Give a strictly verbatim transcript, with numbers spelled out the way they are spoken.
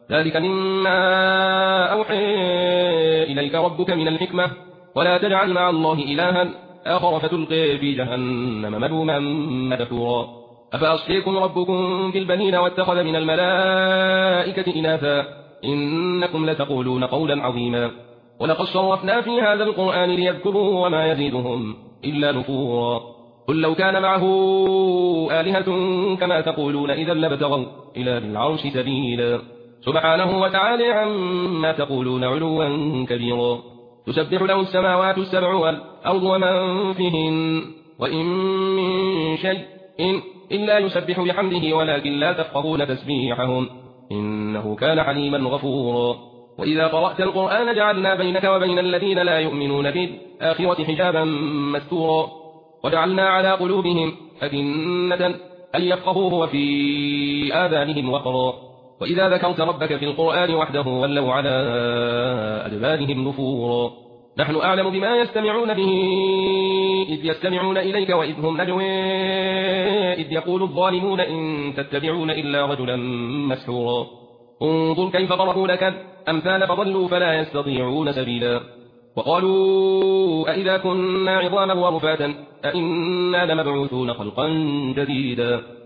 ذلك مما أوحي إليك ربك من الحكمة ولا تجعل مع الله إلها آخر فتلقي في جهنم ملوما مدحورا أفأصفيكم ربكم بالبنين واتخذ من الملائكة إناثا إنكم لتقولون قولا عظيما ولقد صرفنا في هذا القرآن ليذكروا وما يزيدهم إلا نفورا قل لو كان معه آلهة كما تقولون إذا لابتغوا إلى ذي العرش سبيلا سبحانه وتعالى عما تقولون علوا كبيرا تسبح له السماوات السبع والأرض ومن فيهن وإن من شيء إن إلا يسبح بحمده ولكن لا تفقهون تسبيحهم إنه كان حليما غفورا وإذا قرأت القرآن جعلنا بينك وبين الذين لا يؤمنون بالآخرة حجابا مستورا وجعلنا على قلوبهم أكنة أن يفقهوه وفي آذانهم وقرا وإذا ذكرت ربك في القرآن وحده ولوا على أدبارهم نفورا نحن أعلم بما يستمعون به إذ يستمعون إليك وإذ هم نجوى إذ يقول الظالمون إن تتبعون إلا رجلا مسحورا انظر كيف ضربوا لك الأمثال فضلوا فلا يستطيعون سبيلا وقالوا أئذا كنا عظاما ورفاتا أئنا لمبعوثون خلقا جديدا